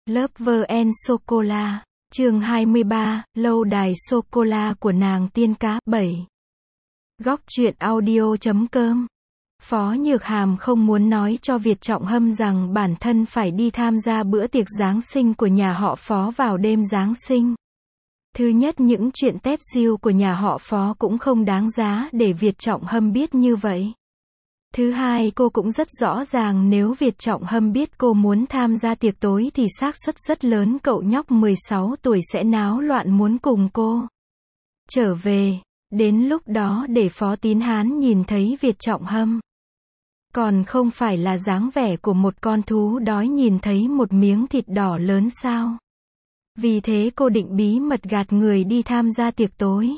Lover and Sô-cô-la, chương 23, lâu đài sô-cô-la của nàng tiên cá, 7. Góc truyện audio.com. Phó Nhược Hàm không muốn nói cho Việt Trọng Hâm rằng bản thân phải đi tham gia bữa tiệc Giáng sinh của nhà họ Phó vào đêm Giáng sinh. Thứ nhất, những chuyện tép diêu của nhà họ Phó cũng không đáng giá để Việt Trọng Hâm biết như vậy. Thứ hai, cô cũng rất rõ ràng nếu Việt Trọng Hâm biết cô muốn tham gia tiệc tối thì xác suất rất lớn cậu nhóc 16 tuổi sẽ náo loạn muốn cùng cô trở về. Đến lúc đó để Phó Tín Hán nhìn thấy Việt Trọng Hâm, còn không phải là dáng vẻ của một con thú đói nhìn thấy một miếng thịt đỏ lớn sao? Vì thế cô định bí mật gạt người đi tham gia tiệc tối.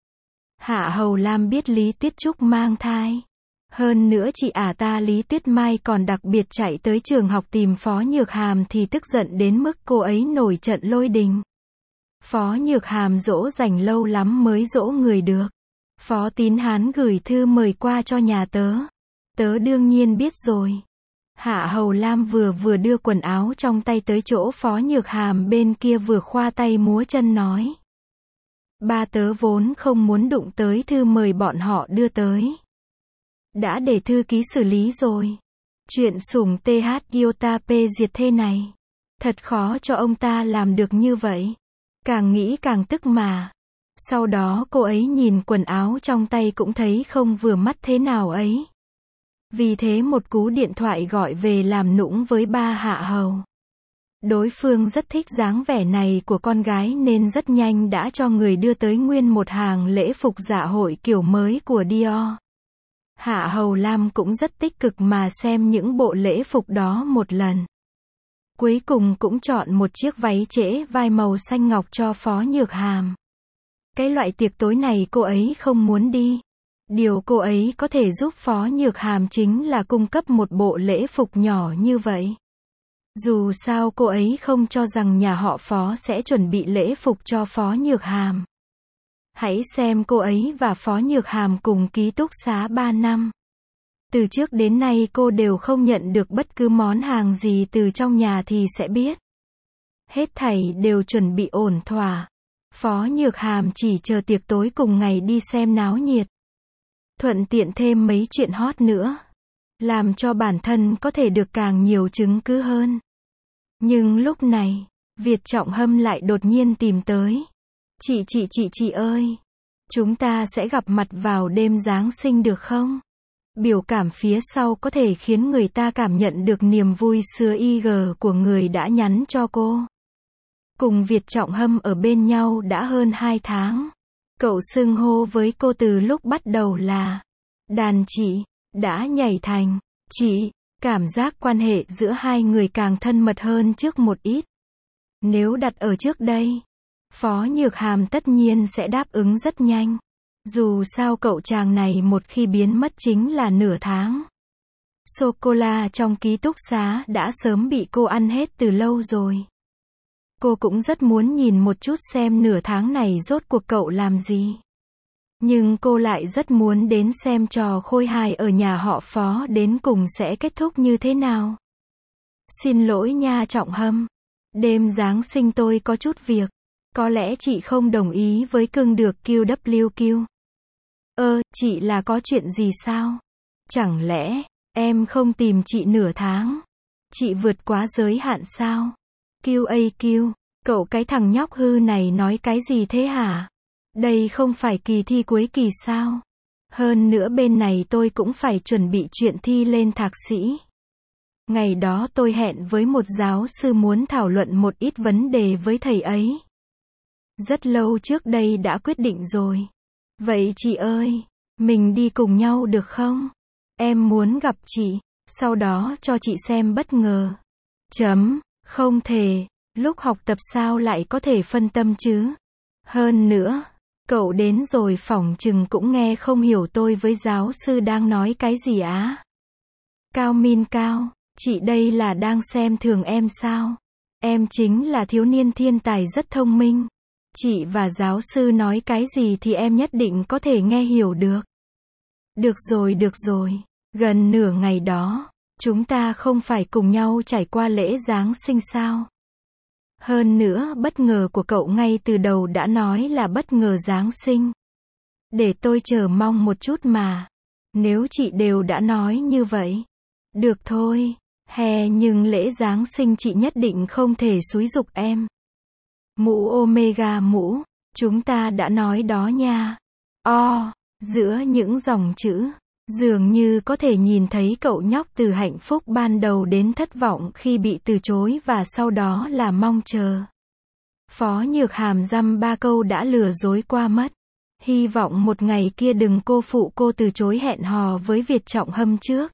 Hạ Hầu Lam biết Lý Tuyết Trúc mang thai. Hơn nữa chị ta Lý Tuyết Mai còn đặc biệt chạy tới trường học tìm Phó Nhược Hàm thì tức giận đến mức cô ấy nổi trận lôi đình. Phó Nhược Hàm dỗ dành lâu lắm mới dỗ người được. Phó Tín Hán gửi thư mời qua cho nhà tớ. Tớ đương nhiên biết rồi. Hạ Hầu Lam vừa đưa quần áo trong tay tới chỗ Phó Nhược Hàm bên kia vừa khoa tay múa chân nói. Ba tớ vốn không muốn đụng tới thư mời bọn họ đưa tới. Đã để thư ký xử lý rồi. Chuyện sủng TH Iota P diệt thế này. Thật khó cho ông ta làm được như vậy. Càng nghĩ càng tức mà. Sau đó cô ấy nhìn quần áo trong tay cũng thấy không vừa mắt thế nào ấy. Vì thế một cú điện thoại gọi về làm nũng với ba Hạ Hầu. Đối phương rất thích dáng vẻ này của con gái nên rất nhanh đã cho người đưa tới nguyên một hàng lễ phục dạ hội kiểu mới của Dior. Hạ Hầu Lam cũng rất tích cực mà xem những bộ lễ phục đó một lần. Cuối cùng cũng chọn một chiếc váy trễ vai màu xanh ngọc cho Phó Nhược Hàm. Cái loại tiệc tối này cô ấy không muốn đi. Điều cô ấy có thể giúp Phó Nhược Hàm chính là cung cấp một bộ lễ phục nhỏ như vậy. Dù sao cô ấy không cho rằng nhà họ Phó sẽ chuẩn bị lễ phục cho Phó Nhược Hàm. Hãy xem cô ấy và Phó Nhược Hàm cùng ký túc xá 3 năm. Từ trước đến nay cô đều không nhận được bất cứ món hàng gì từ trong nhà thì sẽ biết. Hết thảy đều chuẩn bị ổn thỏa. Phó Nhược Hàm chỉ chờ tiệc tối cùng ngày đi xem náo nhiệt. Thuận tiện thêm mấy chuyện hot nữa. Làm cho bản thân có thể được càng nhiều chứng cứ hơn. Nhưng lúc này, Việt Trọng Hâm lại đột nhiên tìm tới. Chị ơi, chúng ta sẽ gặp mặt vào đêm Giáng sinh được không? Biểu cảm phía sau có thể khiến người ta cảm nhận được niềm vui xưa IG của người đã nhắn cho cô. Cùng Việt Trọng Hâm ở bên nhau đã hơn 2 tháng. Cậu xưng hô với cô từ lúc bắt đầu là đàn chị, đã nhảy thành chị. Cảm giác quan hệ giữa hai người càng thân mật hơn trước một ít. Nếu đặt ở trước đây, Phó Nhược Hàm tất nhiên sẽ đáp ứng rất nhanh. Dù sao cậu chàng này một khi biến mất chính là nửa tháng. Sô-cô-la trong ký túc xá đã sớm bị cô ăn hết từ lâu rồi. Cô cũng rất muốn nhìn một chút xem nửa tháng này rốt cuộc cậu làm gì. Nhưng cô lại rất muốn đến xem trò khôi hài ở nhà họ Phó đến cùng sẽ kết thúc như thế nào. Xin lỗi nha Trọng Hâm. Đêm Giáng sinh tôi có chút việc. Có lẽ chị không đồng ý với cưng được QWQ. Chị là có chuyện gì sao? Chẳng lẽ, em không tìm chị nửa tháng? Chị vượt quá giới hạn sao? QAQ, cậu cái thằng nhóc hư này nói cái gì thế hả? Đây không phải kỳ thi cuối kỳ sao? Hơn nữa bên này tôi cũng phải chuẩn bị chuyện thi lên thạc sĩ. Ngày đó tôi hẹn với một giáo sư muốn thảo luận một ít vấn đề với thầy ấy. Rất lâu trước đây đã quyết định rồi. Vậy chị ơi, mình đi cùng nhau được không? Em muốn gặp chị, sau đó cho chị xem bất ngờ. Không thể, lúc học tập sao lại có thể phân tâm chứ? Hơn nữa, cậu đến rồi phỏng chừng cũng nghe không hiểu tôi với giáo sư đang nói cái gì á. Cao Min Cao, chị đây là đang xem thường em sao? Em chính là thiếu niên thiên tài rất thông minh. Chị và giáo sư nói cái gì thì em nhất định có thể nghe hiểu được. Được rồi, gần nửa ngày đó, chúng ta không phải cùng nhau trải qua lễ Giáng sinh sao? Hơn nữa bất ngờ của cậu ngay từ đầu đã nói là bất ngờ Giáng sinh. Để tôi chờ mong một chút mà. Nếu chị đều đã nói như vậy. Được thôi. Nhưng lễ Giáng sinh chị nhất định không thể xúi giục em. Mũ Omega mũ. Chúng ta đã nói đó nha. Giữa những dòng chữ. Dường như có thể nhìn thấy cậu nhóc từ hạnh phúc ban đầu đến thất vọng khi bị từ chối và sau đó là mong chờ. Phó Nhược Hàm dăm ba câu đã lừa dối qua mất. Hy vọng một ngày kia đừng cô phụ cô từ chối hẹn hò với Việt Trọng Hâm trước.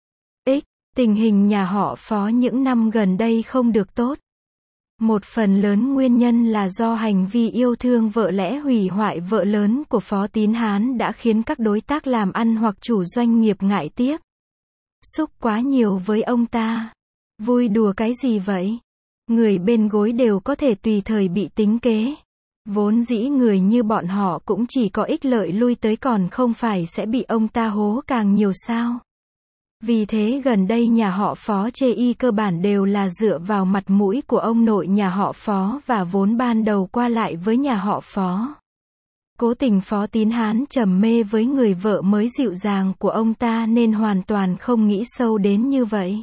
Tình hình nhà họ Phó những năm gần đây không được tốt. Một phần lớn nguyên nhân là do hành vi yêu thương vợ lẽ hủy hoại vợ lớn của Phó Tín Hán đã khiến các đối tác làm ăn hoặc chủ doanh nghiệp ngại tiếc. Xúc quá nhiều với ông ta. Vui đùa cái gì vậy? Người bên gối đều có thể tùy thời bị tính kế. Vốn dĩ người như bọn họ cũng chỉ có ích lợi lui tới còn không phải sẽ bị ông ta hố càng nhiều sao? Vì thế gần đây nhà họ Phó chê y cơ bản đều là dựa vào mặt mũi của ông nội nhà họ Phó và vốn ban đầu qua lại với nhà họ Phó. Cố tình Phó Tín Hán trầm mê với người vợ mới dịu dàng của ông ta nên hoàn toàn không nghĩ sâu đến như vậy.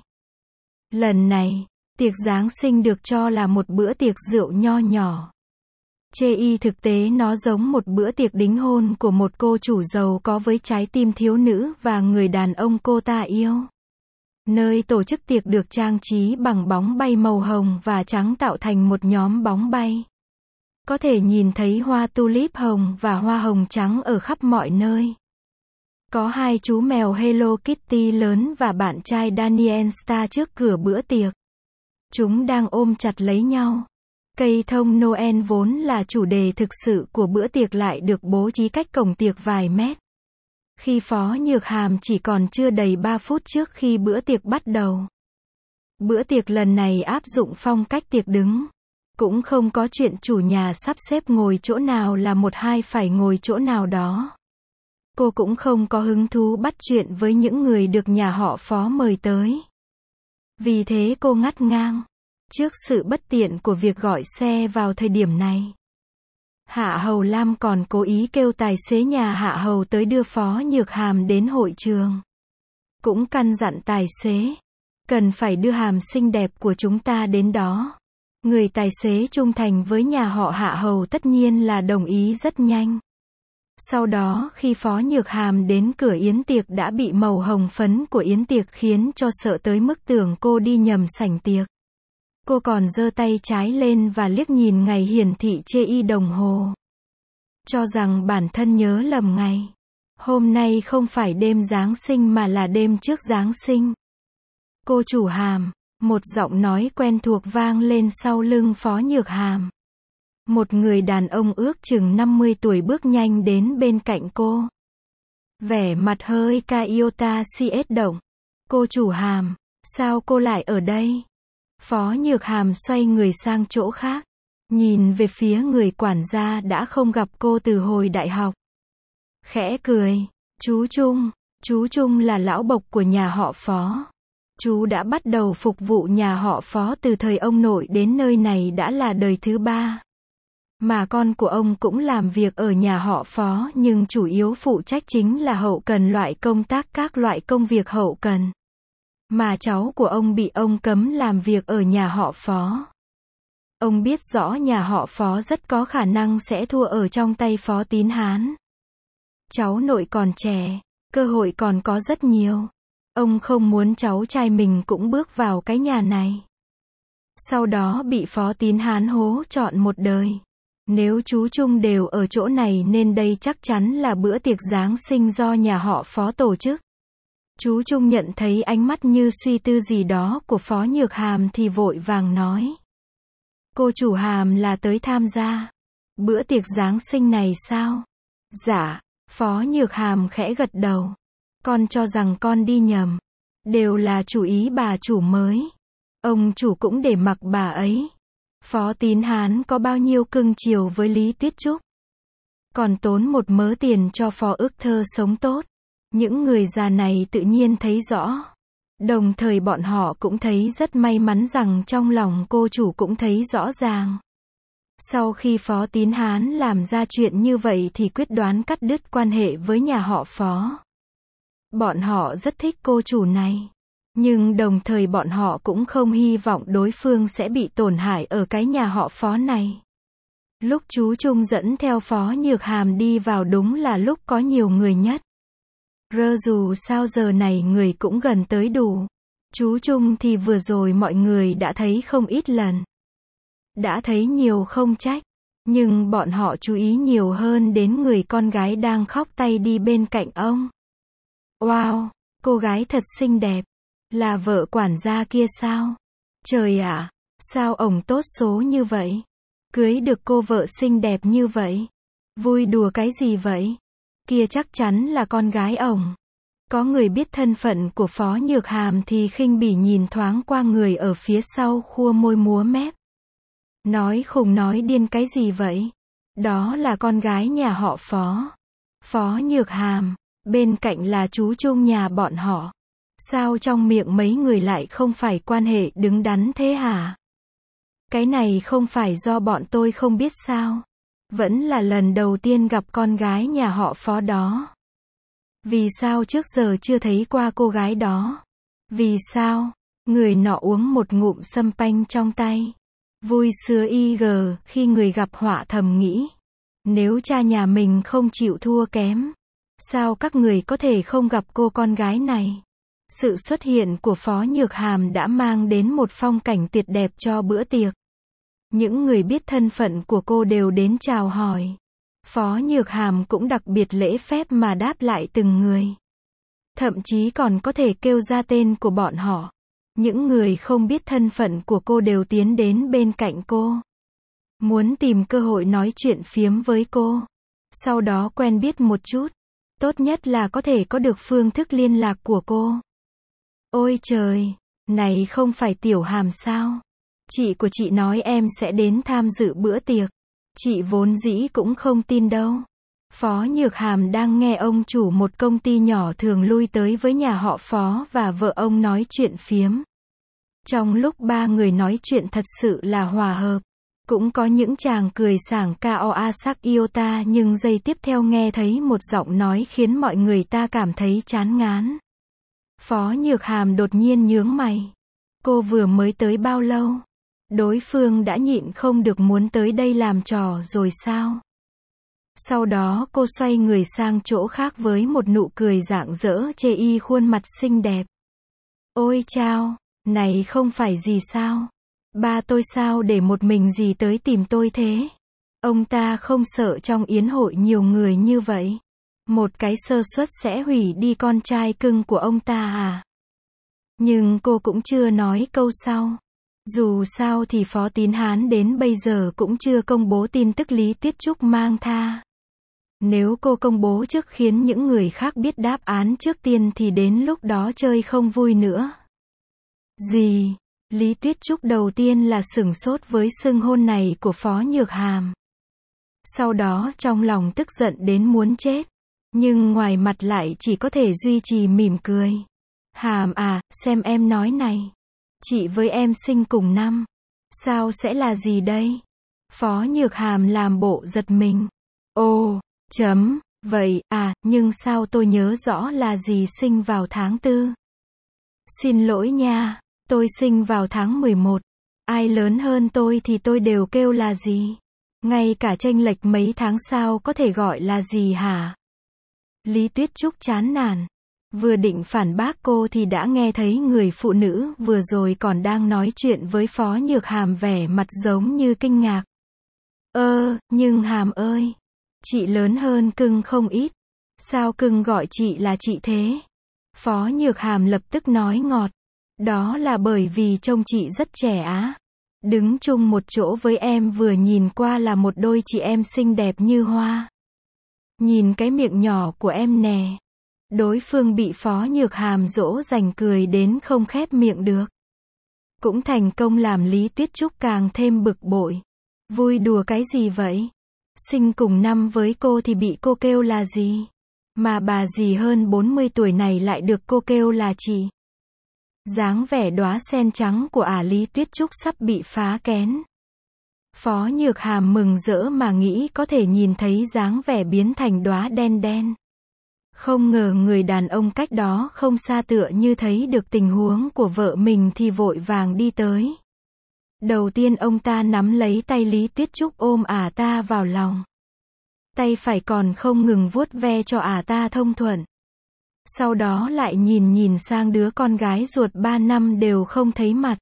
Lần này, tiệc Giáng sinh được cho là một bữa tiệc rượu nho nhỏ. Chê y thực tế nó giống một bữa tiệc đính hôn của một cô chủ giàu có với trái tim thiếu nữ và người đàn ông cô ta yêu. Nơi tổ chức tiệc được trang trí bằng bóng bay màu hồng và trắng tạo thành một nhóm bóng bay. Có thể nhìn thấy hoa tulip hồng và hoa hồng trắng ở khắp mọi nơi. Có hai chú mèo Hello Kitty lớn và bạn trai Daniel Star trước cửa bữa tiệc. Chúng đang ôm chặt lấy nhau. Cây thông Noel vốn là chủ đề thực sự của bữa tiệc lại được bố trí cách cổng tiệc vài mét. Khi Phó Nhược Hàm chỉ còn chưa đầy 3 phút trước khi bữa tiệc bắt đầu. Bữa tiệc lần này áp dụng phong cách tiệc đứng. Cũng không có chuyện chủ nhà sắp xếp ngồi chỗ nào là một hai phải ngồi chỗ nào đó. Cô cũng không có hứng thú bắt chuyện với những người được nhà họ Phó mời tới. Vì thế cô ngắt ngang. Trước sự bất tiện của việc gọi xe vào thời điểm này. Hạ Hầu Lam còn cố ý kêu tài xế nhà Hạ Hầu tới đưa Phó Nhược Hàm đến hội trường. Cũng căn dặn tài xế. Cần phải đưa Hàm xinh đẹp của chúng ta đến đó. Người tài xế trung thành với nhà họ Hạ Hầu tất nhiên là đồng ý rất nhanh. Sau đó khi Phó Nhược Hàm đến cửa yến tiệc đã bị màu hồng phấn của yến tiệc khiến cho sợ tới mức tưởng cô đi nhầm sảnh tiệc. Cô còn giơ tay trái lên và liếc nhìn ngày hiển thị chê y đồng hồ. Cho rằng bản thân nhớ lầm ngày. Hôm nay không phải đêm Giáng sinh mà là đêm trước Giáng sinh. Cô chủ Hàm, một giọng nói quen thuộc vang lên sau lưng Phó Nhược Hàm. Một người đàn ông ước chừng 50 tuổi bước nhanh đến bên cạnh cô. Vẻ mặt hơi Kaiota CS động. Cô chủ Hàm, sao cô lại ở đây? Phó Nhược Hàm xoay người sang chỗ khác. Nhìn về phía người quản gia đã không gặp cô từ hồi đại học. Khẽ cười. Chú Trung là lão bộc của nhà họ Phó. Chú đã bắt đầu phục vụ nhà họ Phó từ thời ông nội đến nơi này đã là đời thứ 3. Mà con của ông cũng làm việc ở nhà họ Phó nhưng chủ yếu phụ trách chính là hậu cần loại công tác các loại công việc hậu cần. Mà cháu của ông bị ông cấm làm việc ở nhà họ Phó. Ông biết rõ nhà họ Phó rất có khả năng sẽ thua ở trong tay Phó Tín Hán. Cháu nội còn trẻ, cơ hội còn có rất nhiều. Ông không muốn cháu trai mình cũng bước vào cái nhà này. Sau đó bị Phó Tín Hán hố trọn một đời. Nếu chú Trung đều ở chỗ này nên đây chắc chắn là bữa tiệc Giáng sinh do nhà họ Phó tổ chức. Chú Trung nhận thấy ánh mắt như suy tư gì đó của Phó Nhược Hàm thì vội vàng nói. Cô chủ Hàm là tới tham gia bữa tiệc Giáng sinh này sao? Dạ, Phó Nhược Hàm khẽ gật đầu. Con cho rằng con đi nhầm. Đều là chủ ý bà chủ mới. Ông chủ cũng để mặc bà ấy. Phó Tín Hán có bao nhiêu cưng chiều với Lý Tuyết Trúc. Còn tốn một mớ tiền cho Phó Ước Thơ sống tốt. Những người già này tự nhiên thấy rõ. Đồng thời bọn họ cũng thấy rất may mắn rằng trong lòng cô chủ cũng thấy rõ ràng. Sau khi Phó Tín Hán làm ra chuyện như vậy thì quyết đoán cắt đứt quan hệ với nhà họ Phó. Bọn họ rất thích cô chủ này. Nhưng đồng thời bọn họ cũng không hy vọng đối phương sẽ bị tổn hại ở cái nhà họ Phó này. Lúc chú Trung dẫn theo Phó Nhược Hàm đi vào đúng là lúc có nhiều người nhất. Dù sao giờ này người cũng gần tới đủ. Chú Trung thì vừa rồi mọi người đã thấy không ít lần. Đã thấy nhiều không trách. Nhưng bọn họ chú ý nhiều hơn đến người con gái đang khóc tay đi bên cạnh ông. Wow, cô gái thật xinh đẹp. Là vợ quản gia kia sao? Trời ạ, sao ổng tốt số như vậy? Cưới được cô vợ xinh đẹp như vậy. Vui đùa cái gì vậy? Kia chắc chắn là con gái ổng. Có người biết thân phận của Phó Nhược Hàm thì khinh bỉ nhìn thoáng qua người ở phía sau khua môi múa mép. Nói khùng nói điên cái gì vậy? Đó là con gái nhà họ Phó. Phó Nhược Hàm, bên cạnh là chú Trung nhà bọn họ. Sao trong miệng mấy người lại không phải quan hệ đứng đắn thế hả? Cái này không phải do bọn tôi không biết sao? Vẫn là lần đầu tiên gặp con gái nhà họ Phó đó. Vì sao trước giờ chưa thấy qua cô gái đó? Vì sao? Người nọ uống một ngụm sâm panh trong tay. Vui sướng khi người gặp họa thầm nghĩ. Nếu cha nhà mình không chịu thua kém. Sao các người có thể không gặp cô con gái này? Sự xuất hiện của Phó Nhược Hàm đã mang đến một phong cảnh tuyệt đẹp cho bữa tiệc. Những người biết thân phận của cô đều đến chào hỏi. Phó Nhược Hàm cũng đặc biệt lễ phép mà đáp lại từng người. Thậm chí còn có thể kêu ra tên của bọn họ. Những người không biết thân phận của cô đều tiến đến bên cạnh cô. Muốn tìm cơ hội nói chuyện phiếm với cô. Sau đó quen biết một chút. Tốt nhất là có thể có được phương thức liên lạc của cô. Ôi trời, này không phải Tiểu Hàm sao? Chị của chị nói em sẽ đến tham dự bữa tiệc. Chị vốn dĩ cũng không tin đâu. Phó Nhược Hàm đang nghe ông chủ một công ty nhỏ thường lui tới với nhà họ Phó và vợ ông nói chuyện phiếm. Trong lúc ba người nói chuyện thật sự là hòa hợp. Cũng có những chàng cười sảng Koa sắc Iota nhưng giây tiếp theo nghe thấy một giọng nói khiến mọi người ta cảm thấy chán ngán. Phó Nhược Hàm đột nhiên nhướng mày. Cô vừa mới tới bao lâu? Đối phương đã nhịn không được muốn tới đây làm trò rồi sao? Sau đó cô xoay người sang chỗ khác với một nụ cười rạng rỡ chê y khuôn mặt xinh đẹp. Ôi chao, này không phải gì sao? Ba tôi sao để một mình gì tới tìm tôi thế? Ông ta không sợ trong yến hội nhiều người như vậy. Một cái sơ suất sẽ hủy đi con trai cưng của ông ta à? Nhưng cô cũng chưa nói câu sau. Dù sao thì Phó Tín Hán đến bây giờ cũng chưa công bố tin tức Lý Tuyết Trúc mang tha. Nếu cô công bố trước khiến những người khác biết đáp án trước tiên thì đến lúc đó chơi không vui nữa. Gì? Lý Tuyết Trúc đầu tiên là sửng sốt với xưng hôn này của Phó Nhược Hàm. Sau đó trong lòng tức giận đến muốn chết. Nhưng ngoài mặt lại chỉ có thể duy trì mỉm cười. Hàm à, xem em nói này. Chị với em sinh cùng năm. Sao sẽ là gì đây? Phó Nhược Hàm làm bộ giật mình. Ồ, vậy à, nhưng sao tôi nhớ rõ là gì sinh vào tháng 4. Xin lỗi nha, tôi sinh vào tháng 11. Ai lớn hơn tôi thì tôi đều kêu là gì. Ngay cả chênh lệch mấy tháng sao có thể gọi là gì hả? Lý Tuyết Trúc chán nản. Vừa định phản bác cô thì đã nghe thấy người phụ nữ vừa rồi còn đang nói chuyện với Phó Nhược Hàm vẻ mặt giống như kinh ngạc. Nhưng Hàm ơi, chị lớn hơn cưng không ít. Sao cưng gọi chị là chị thế? Phó Nhược Hàm lập tức nói ngọt. Đó là bởi vì trông chị rất trẻ á. Đứng chung một chỗ với em vừa nhìn qua là một đôi chị em xinh đẹp như hoa. Nhìn cái miệng nhỏ của em nè. Đối phương bị Phó Nhược Hàm dỗ dành cười đến không khép miệng được. Cũng thành công làm Lý Tuyết Trúc càng thêm bực bội. Vui đùa cái gì vậy? Sinh cùng năm với cô thì bị cô kêu là gì? Mà bà dì hơn 40 tuổi này lại được cô kêu là chị. Dáng vẻ đóa sen trắng của Lý Tuyết Trúc sắp bị phá kén. Phó Nhược Hàm mừng rỡ mà nghĩ có thể nhìn thấy dáng vẻ biến thành đóa đen đen. Không ngờ người đàn ông cách đó không xa tựa như thấy được tình huống của vợ mình thì vội vàng đi tới. Đầu tiên ông ta nắm lấy tay Lý Tuyết Trúc ôm ta vào lòng. Tay phải còn không ngừng vuốt ve cho ta thông thuận. Sau đó lại nhìn sang đứa con gái ruột 3 năm đều không thấy mặt.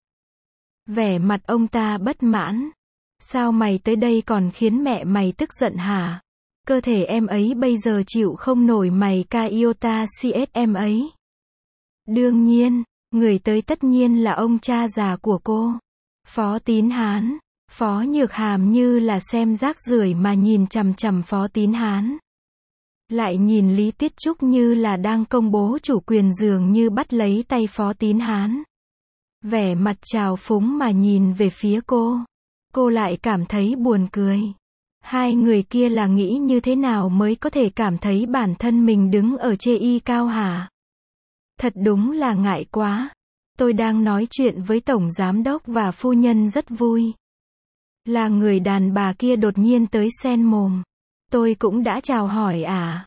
Vẻ mặt ông ta bất mãn. Sao mày tới đây còn khiến mẹ mày tức giận hả? Cơ thể em ấy bây giờ chịu không nổi mày ca yêu ta cs em ấy. Đương nhiên, người tới tất nhiên là ông cha già của cô. Phó Tín Hán. Phó Nhược Hàm như là xem rác rưởi mà nhìn chằm chằm Phó Tín Hán. Lại nhìn Lý Tuyết Trúc như là đang công bố chủ quyền dường như bắt lấy tay Phó Tín Hán. Vẻ mặt trào phúng mà nhìn về phía cô. Cô lại cảm thấy buồn cười. Hai người kia là nghĩ như thế nào mới có thể cảm thấy bản thân mình đứng ở chê y cao hả? Thật đúng là ngại quá. Tôi đang nói chuyện với Tổng Giám Đốc và phu nhân rất vui. Là người đàn bà kia đột nhiên tới xen mồm. Tôi cũng đã chào hỏi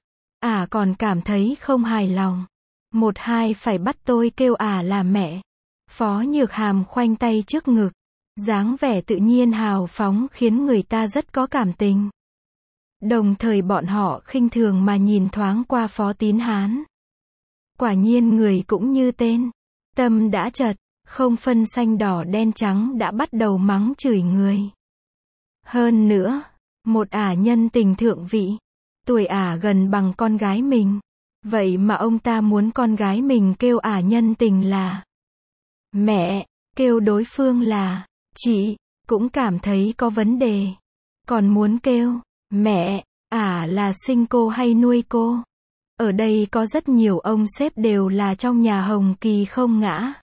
còn cảm thấy không hài lòng. Một hai phải bắt tôi kêu là mẹ. Phó Nhược Hàm khoanh tay trước ngực. Dáng vẻ tự nhiên hào phóng khiến người ta rất có cảm tình. Đồng thời bọn họ khinh thường mà nhìn thoáng qua Phó Tín Hán. Quả nhiên người cũng như tên. Tâm đã chật, không phân xanh đỏ đen trắng đã bắt đầu mắng chửi người. Hơn nữa, một nhân tình thượng vị. Tuổi gần bằng con gái mình. Vậy mà ông ta muốn con gái mình kêu nhân tình là mẹ, kêu đối phương là chị, cũng cảm thấy có vấn đề. Còn muốn kêu mẹ, là sinh cô hay nuôi cô. Ở đây có rất nhiều ông sếp đều là trong nhà Hồng Kỳ không ngã.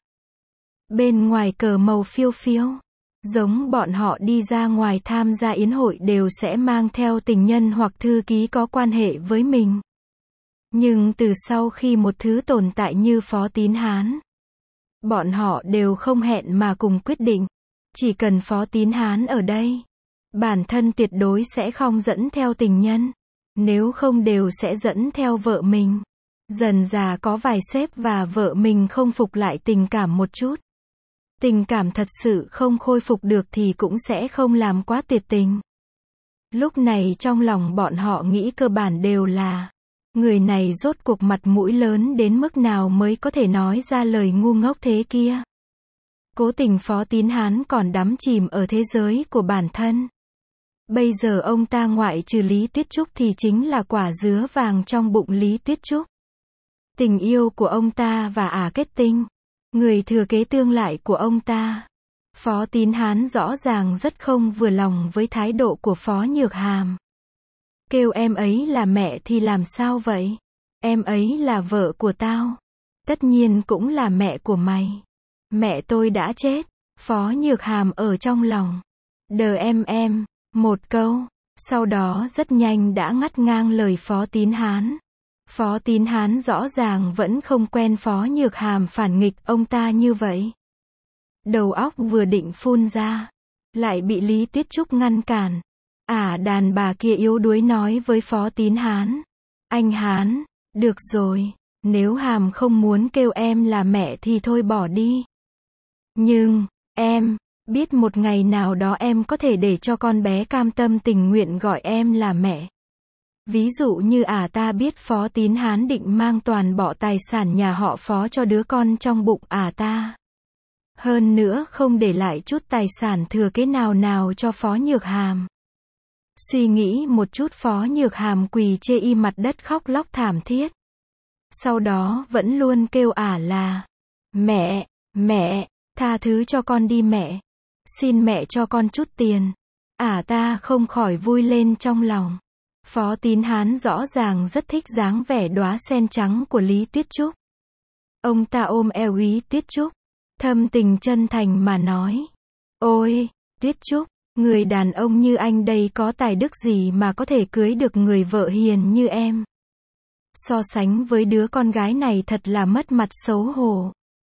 Bên ngoài cờ màu phiêu phiêu. Giống bọn họ đi ra ngoài tham gia yến hội đều sẽ mang theo tình nhân hoặc thư ký có quan hệ với mình. Nhưng từ sau khi một thứ tồn tại như Phó Tín Hán, bọn họ đều không hẹn mà cùng quyết định. Chỉ cần Phó Tín Hán ở đây, bản thân tuyệt đối sẽ không dẫn theo tình nhân. Nếu không đều sẽ dẫn theo vợ mình. Dần dà có vài sếp và vợ mình không phục lại tình cảm một chút. Tình cảm thật sự không khôi phục được thì cũng sẽ không làm quá tuyệt tình. Lúc này trong lòng bọn họ nghĩ cơ bản đều là người này rốt cuộc mặt mũi lớn đến mức nào mới có thể nói ra lời ngu ngốc thế kia. Cố tình Phó Tín Hán còn đắm chìm ở thế giới của bản thân. Bây giờ ông ta ngoại trừ Lý Tuyết Trúc thì chính là quả dứa vàng trong bụng Lý Tuyết Trúc. Tình yêu của ông ta và kết tinh. Người thừa kế tương lai của ông ta. Phó Tín Hán rõ ràng rất không vừa lòng với thái độ của Phó Nhược Hàm. Kêu em ấy là mẹ thì làm sao vậy? Em ấy là vợ của tao. Tất nhiên cũng là mẹ của mày. Mẹ tôi đã chết. Phó Nhược Hàm ở trong lòng. Đờ em. Một câu. Sau đó rất nhanh đã ngắt ngang lời Phó Tín Hán. Phó Tín Hán rõ ràng vẫn không quen Phó Nhược Hàm phản nghịch ông ta như vậy. Đầu óc vừa định phun ra, lại bị Lý Tuyết Trúc ngăn cản. Đàn bà kia yếu đuối nói với Phó Tín Hán. Anh Hán, được rồi, nếu Hàm không muốn kêu em là mẹ thì thôi bỏ đi. Nhưng, em biết một ngày nào đó em có thể để cho con bé cam tâm tình nguyện gọi em là mẹ. Ví dụ như ta biết Phó Tín Hán định mang toàn bộ tài sản nhà họ Phó cho đứa con trong bụng ta. Hơn nữa không để lại chút tài sản thừa kế nào cho Phó Nhược Hàm. Suy nghĩ một chút Phó Nhược Hàm quỳ chê y mặt đất khóc lóc thảm thiết. Sau đó vẫn luôn kêu là mẹ, tha thứ cho con đi mẹ. Xin mẹ cho con chút tiền. Ta không khỏi vui lên trong lòng. Phó Tín Hán rõ ràng rất thích dáng vẻ đóa sen trắng của Lý Tuyết Trúc. Ông ta ôm eo Lý Tuyết Trúc, thâm tình chân thành mà nói. Ôi, Tuyết Trúc, người đàn ông như anh đây có tài đức gì mà có thể cưới được người vợ hiền như em. So sánh với đứa con gái này thật là mất mặt xấu hổ.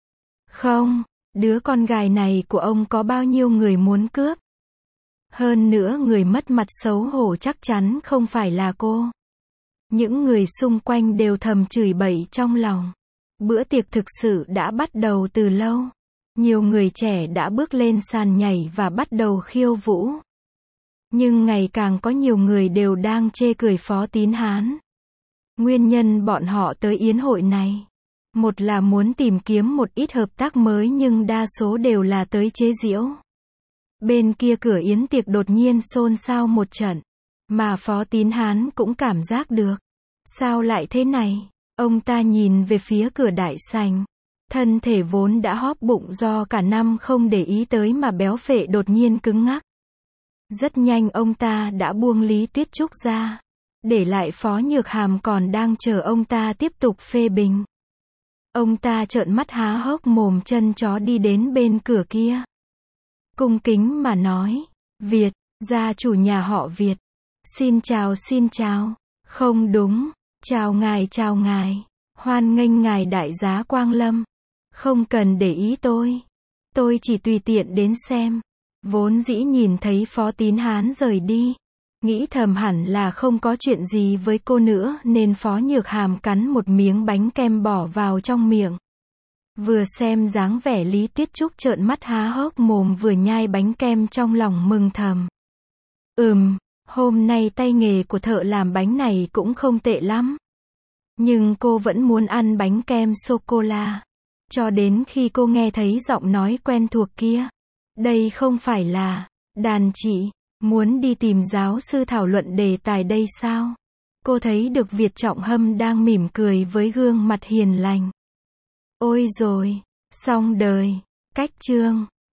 Không, đứa con gái này của ông có bao nhiêu người muốn cướp. Hơn nữa người mất mặt xấu hổ chắc chắn không phải là cô. Những người xung quanh đều thầm chửi bậy trong lòng. Bữa tiệc thực sự đã bắt đầu từ lâu. Nhiều người trẻ đã bước lên sàn nhảy và bắt đầu khiêu vũ. Nhưng ngày càng có nhiều người đều đang chê cười Phó Tín Hán. Nguyên nhân bọn họ tới yến hội này, một là muốn tìm kiếm một ít hợp tác mới nhưng đa số đều là tới chế giễu. Bên kia cửa yến tiệc đột nhiên xôn xao một trận, mà Phó Tín Hán cũng cảm giác được. Sao lại thế này? Ông ta nhìn về phía cửa đại sảnh. Thân thể vốn đã hóp bụng do cả năm không để ý tới mà béo phệ đột nhiên cứng ngắc. Rất nhanh ông ta đã buông Lý Tuyết Trúc ra, để lại Phó Nhược Hàm còn đang chờ ông ta tiếp tục phê bình. Ông ta trợn mắt há hốc mồm chân chó đi đến bên cửa kia. Cung kính mà nói, Việt, gia chủ nhà họ Việt. Xin chào. Không đúng, chào ngài. Hoan nghênh ngài đại giá quang lâm. Không cần để ý tôi chỉ tùy tiện đến xem. Vốn dĩ nhìn thấy Phó Tín Hán rời đi, nghĩ thầm hẳn là không có chuyện gì với cô nữa nên Phó Nhược Hàm cắn một miếng bánh kem bỏ vào trong miệng. Vừa xem dáng vẻ Lý Tuyết Trúc trợn mắt há hốc mồm vừa nhai bánh kem trong lòng mừng thầm. Hôm nay tay nghề của thợ làm bánh này cũng không tệ lắm. Nhưng cô vẫn muốn ăn bánh kem sô-cô-la. Cho đến khi cô nghe thấy giọng nói quen thuộc kia. Đây không phải là đàn chị, muốn đi tìm giáo sư thảo luận đề tài đây sao? Cô thấy được Việt Trọng Hâm đang mỉm cười với gương mặt hiền lành. Ôi rồi, xong đời, cách chương.